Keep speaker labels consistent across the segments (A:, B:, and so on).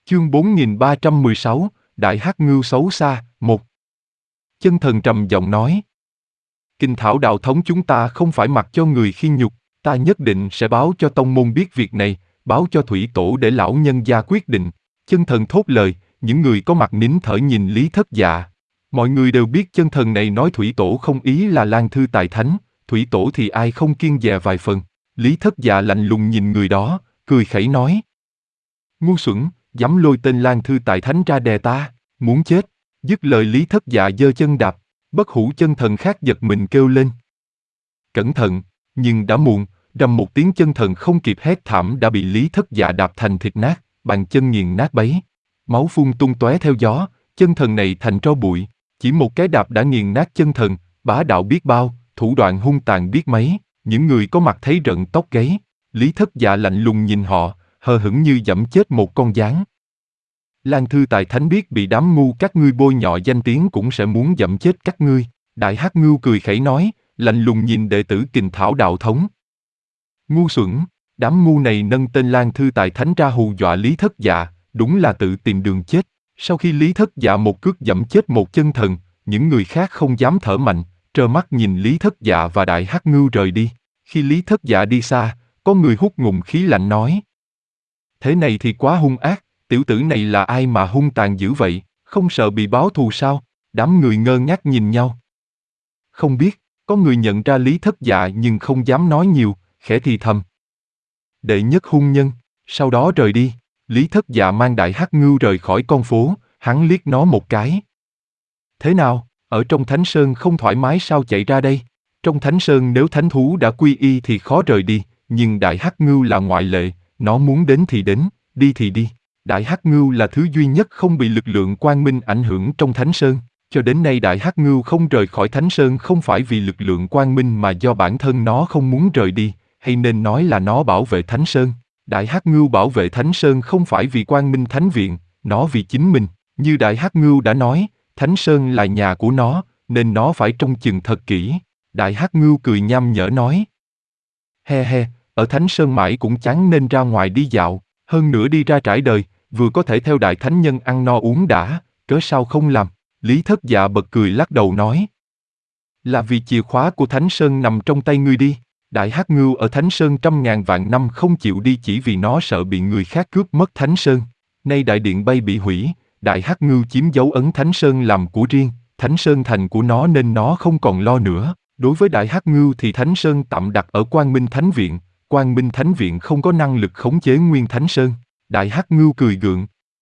A: Chương 4316, Đại Hắc Ngưu xấu xa, 1. Chân thần trầm giọng nói. Kinh thảo đạo thống chúng ta không phải mặc cho người khi nhục, ta nhất định sẽ báo cho tông môn biết việc này, báo cho thủy tổ để lão nhân gia quyết định. Chân thần thốt lời, những người có mặt nín thở nhìn Lý Thất Dạ. Mọi người đều biết chân thần này nói thủy tổ không ý là Lan Thư Tài Thánh, thủy tổ thì ai không kiêng dè vài phần. Lý Thất Dạ lạnh lùng nhìn người đó, cười khẩy nói. Ngu xuẩn, dám lôi tên Lan Thư Tài Thánh ra đè ta, muốn chết. Dứt lời Lý Thất Dạ giơ chân đạp, bất hủ chân thần khác giật mình kêu lên. Cẩn thận, nhưng đã muộn, rầm một tiếng chân thần không kịp hét thảm đã bị Lý Thất Dạ đạp thành thịt nát, bàn chân nghiền nát bấy. Máu phun tung tóe theo gió, chân thần này thành tro bụi, chỉ một cái đạp đã nghiền nát chân thần, bá đạo biết bao, thủ đoạn hung tàn biết mấy, những người có mặt thấy rợn tóc gáy. Lý Thất Dạ lạnh lùng nhìn họ, hờ hững như giẫm chết một con gián. Lan Thư Tài Thánh biết bị đám ngu các ngươi bôi nhọ danh tiếng cũng sẽ muốn giẫm chết các ngươi. Đại Hắc Ngưu cười khẩy nói, lạnh lùng nhìn đệ tử Kình Thảo đạo thống. Ngu xuẩn, đám ngu này nâng tên Lan Thư Tài Thánh ra hù dọa Lý Thất Dạ, đúng là tự tìm đường chết. Sau khi Lý Thất Dạ một cước giẫm chết một chân thần, những người khác không dám thở mạnh, trơ mắt nhìn Lý Thất Dạ và Đại Hắc Ngưu rời đi. Khi Lý Thất Dạ đi xa, có người hút ngụm khí lạnh nói. Thế này thì quá hung ác, tiểu tử này là ai mà hung tàn dữ vậy, không sợ bị báo thù sao? Đám người ngơ ngác nhìn nhau. Không biết, có người nhận ra Lý Thất Dạ nhưng không dám nói nhiều, khẽ thì thầm. Đệ nhất hung nhân, sau đó rời đi. Lý Thất Dạ mang Đại Hắc Ngưu rời khỏi con phố, hắn liếc nó một cái. Thế nào, ở trong Thánh Sơn không thoải mái sao chạy ra đây? Trong Thánh Sơn nếu thánh thú đã quy y thì khó rời đi, nhưng Đại Hắc Ngưu là ngoại lệ, nó muốn đến thì đến, đi thì đi. Đại Hắc Ngưu là thứ duy nhất không bị lực lượng quang minh ảnh hưởng trong Thánh Sơn. Cho đến nay Đại Hắc Ngưu không rời khỏi Thánh Sơn không phải vì lực lượng quang minh mà do bản thân nó không muốn rời đi, hay nên nói là nó bảo vệ Thánh Sơn. Đại Hắc Ngưu bảo vệ Thánh Sơn không phải vì Quang Minh Thánh Viện, nó vì chính mình. Như Đại Hắc Ngưu đã nói, Thánh Sơn là nhà của nó, nên nó phải trông chừng thật kỹ. Đại Hắc Ngưu cười nham nhở nói. He he, ở Thánh Sơn mãi cũng chán nên ra ngoài đi dạo, hơn nữa đi ra trải đời, vừa có thể theo Đại Thánh Nhân ăn no uống đã, cớ sao không làm. Lý Thất Dạ bật cười lắc đầu nói. Là vì chìa khóa của Thánh Sơn nằm trong tay ngươi đi. Đại Hắc Ngưu ở Thánh Sơn trăm ngàn vạn năm không chịu đi chỉ vì nó sợ bị người khác cướp mất Thánh Sơn. Nay đại điện bay bị hủy, Đại Hắc Ngưu chiếm dấu ấn Thánh Sơn làm của riêng, Thánh Sơn thành của nó nên nó không còn lo nữa. Đối với Đại Hắc Ngưu thì Thánh Sơn tạm đặt ở Quang Minh Thánh Viện, Quang Minh Thánh Viện không có năng lực khống chế nguyên Thánh Sơn. Đại Hắc Ngưu cười gượng.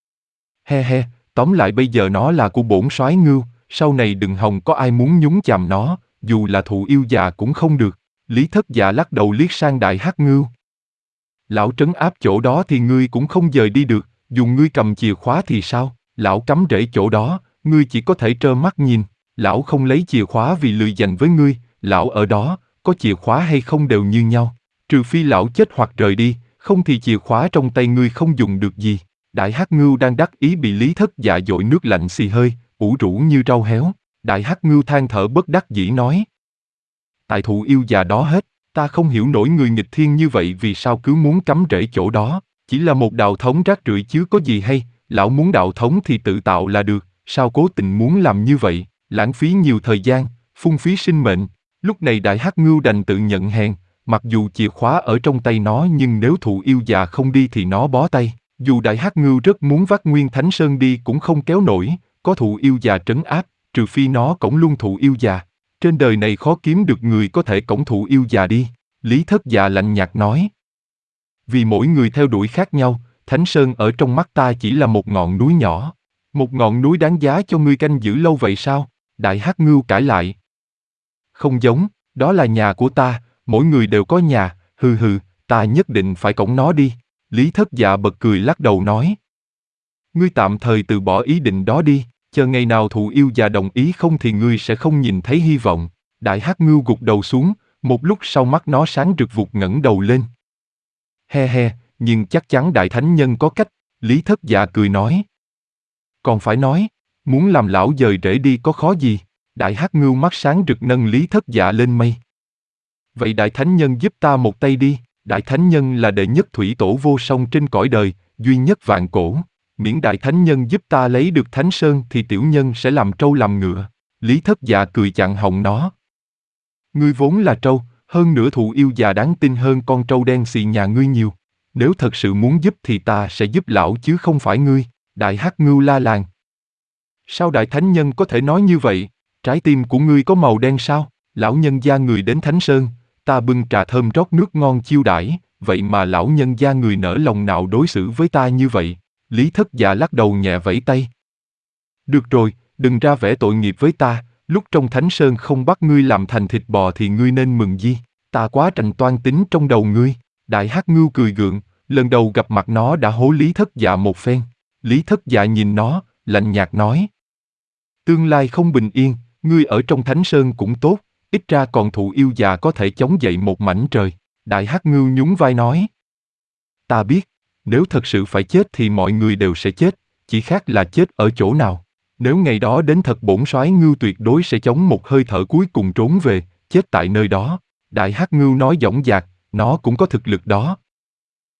A: He he, tóm lại bây giờ nó là của bổn soái Ngưu, sau này đừng hòng có ai muốn nhúng chàm nó, dù là thụ yêu già cũng không được. Lý Thất Dạ lắc đầu liếc sang Đại Hắc Ngưu. Lão trấn áp chỗ đó thì ngươi cũng không dời đi được, dù ngươi cầm chìa khóa thì sao? Lão cắm rễ chỗ đó, ngươi chỉ có thể trơ mắt nhìn. Lão không lấy chìa khóa vì lười dành với ngươi, lão ở đó, có chìa khóa hay không đều như nhau. Trừ phi lão chết hoặc rời đi, không thì chìa khóa trong tay ngươi không dùng được gì. Đại Hắc Ngưu đang đắc ý bị Lý Thất Dạ dội nước lạnh xì hơi, ủ rũ như rau héo. Đại Hắc Ngưu than thở bất đắc dĩ nói. Tại thụ yêu già đó hết, ta không hiểu nổi người nghịch thiên như vậy vì sao cứ muốn cắm rễ chỗ đó, chỉ là một đạo thống rác rưởi chứ có gì hay, lão muốn đạo thống thì tự tạo là được, sao cố tình muốn làm như vậy, lãng phí nhiều thời gian, phung phí sinh mệnh. Lúc này Đại Hắc Ngưu đành tự nhận hèn, mặc dù chìa khóa ở trong tay nó nhưng nếu thụ yêu già không đi thì nó bó tay, dù Đại Hắc Ngưu rất muốn vác nguyên Thánh Sơn đi cũng không kéo nổi, có thụ yêu già trấn áp, trừ phi nó cõng luôn thụ yêu già. Trên đời này khó kiếm được người có thể cõng thụ yêu già đi. Lý Thất Dạ lạnh nhạt nói. Vì mỗi người theo đuổi khác nhau, Thánh Sơn ở trong mắt ta chỉ là một ngọn núi nhỏ. Một ngọn núi đáng giá cho ngươi canh giữ lâu vậy sao? Đại Hắc Ngưu cãi lại. Không giống, đó là nhà của ta, mỗi người đều có nhà, hừ hừ, ta nhất định phải cõng nó đi. Lý Thất Dạ bật cười lắc đầu nói. Ngươi tạm thời từ bỏ ý định đó đi. Chờ ngày nào thụ yêu già đồng ý không thì ngươi sẽ không nhìn thấy hy vọng. Đại Hắc Ngưu gục đầu xuống, một lúc sau mắt nó sáng rực vụt ngẩng đầu lên. He he, nhưng chắc chắn Đại Thánh Nhân có cách, Lý Thất Dạ cười nói. Còn phải nói, muốn làm lão dời rễ đi có khó gì, Đại Hắc Ngưu mắt sáng rực nâng Lý Thất Dạ lên mây. Vậy Đại Thánh Nhân giúp ta một tay đi, Đại Thánh Nhân là đệ nhất thủy tổ vô song trên cõi đời, duy nhất vạn cổ. miễn đại thánh nhân giúp ta lấy được Thánh Sơn thì tiểu nhân sẽ làm trâu làm ngựa. Lý Thất Dạ cười chặn họng nó. Ngươi vốn là trâu, hơn nữa thụ yêu già đáng tin hơn con trâu đen xì nhà ngươi nhiều. Nếu thật sự muốn giúp thì ta sẽ giúp lão chứ không phải ngươi. Đại Hắc Ngưu la làng. Sao đại thánh nhân có thể nói như vậy? Trái tim của ngươi có màu đen sao? Lão nhân gia người đến Thánh Sơn, ta bưng trà thơm rót nước ngon chiêu đãi, vậy mà lão nhân gia người nỡ lòng nào đối xử với ta như vậy? Lý Thất Dạ lắc đầu nhẹ vẫy tay. Được rồi, đừng ra vẻ tội nghiệp với ta, lúc trong Thánh Sơn không bắt ngươi làm thành thịt bò thì ngươi nên mừng gì? Ta quá trành toan tính trong đầu ngươi. Đại Hắc Ngưu cười gượng, lần đầu gặp mặt nó đã hố Lý Thất Dạ một phen. Lý Thất Dạ nhìn nó, lạnh nhạt nói. Tương lai không bình yên, ngươi ở trong Thánh Sơn cũng tốt, ít ra còn thụ yêu già có thể chống dậy một mảnh trời. Đại Hắc Ngưu nhún vai nói. Ta biết, nếu thật sự phải chết thì mọi người đều sẽ chết, chỉ khác là chết ở chỗ nào. Nếu ngày đó đến thật bổn soái Ngưu tuyệt đối sẽ chống một hơi thở cuối cùng trốn về, chết tại nơi đó. Đại Hắc Ngưu nói dõng dạc, nó cũng có thực lực đó.